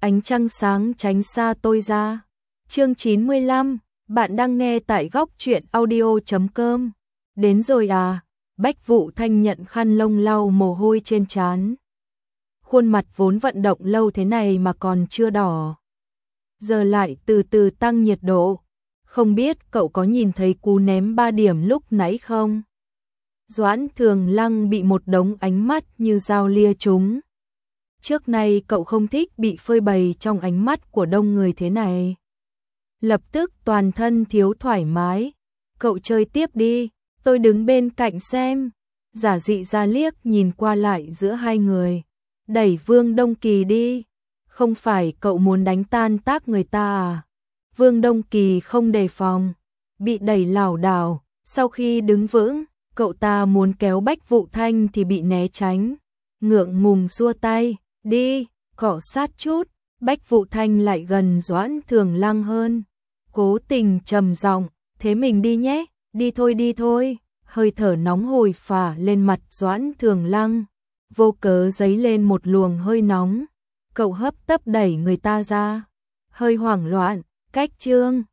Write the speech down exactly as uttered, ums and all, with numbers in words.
ánh trăng sáng tránh xa tôi ra. Chương chín mươi lăm, bạn đang nghe tại góc truyện audio chấm com. Đến rồi à? Bách Vụ Thanh nhận khăn lông lau mồ hôi trên trán. Khuôn mặt vốn vận động lâu thế này mà còn chưa đỏ. Giờ lại từ từ tăng nhiệt độ. Không biết cậu có nhìn thấy cú ném ba điểm lúc nãy không? Doãn Thường Lăng bị một đống ánh mắt như dao lia trúng. Trước nay cậu không thích bị phơi bày trong ánh mắt của đông người thế này. Lập tức toàn thân thiếu thoải mái. Cậu chơi tiếp đi, tôi đứng bên cạnh xem. Giả dị ra liếc nhìn qua lại giữa hai người. Đẩy Vương Đông Kỳ đi. Không phải cậu muốn đánh tan tác người ta à? Vương Đông Kỳ không đề phòng. Bị đẩy lảo đảo. Sau khi đứng vững, cậu ta muốn kéo Bách Vụ Thanh thì bị né tránh. Ngượng ngùng xua tay. Đi, cọ sát chút. Bách Vụ Thanh lại gần Doãn Thường Lăng hơn. Cố tình trầm giọng, thế mình đi nhé, đi thôi đi thôi. Hơi thở nóng hổi phả lên mặt Doãn Thường Lăng. Vô cớ dấy lên một luồng hơi nóng. Cậu hấp tấp đẩy người ta ra. Hơi hoảng loạn, cách chương.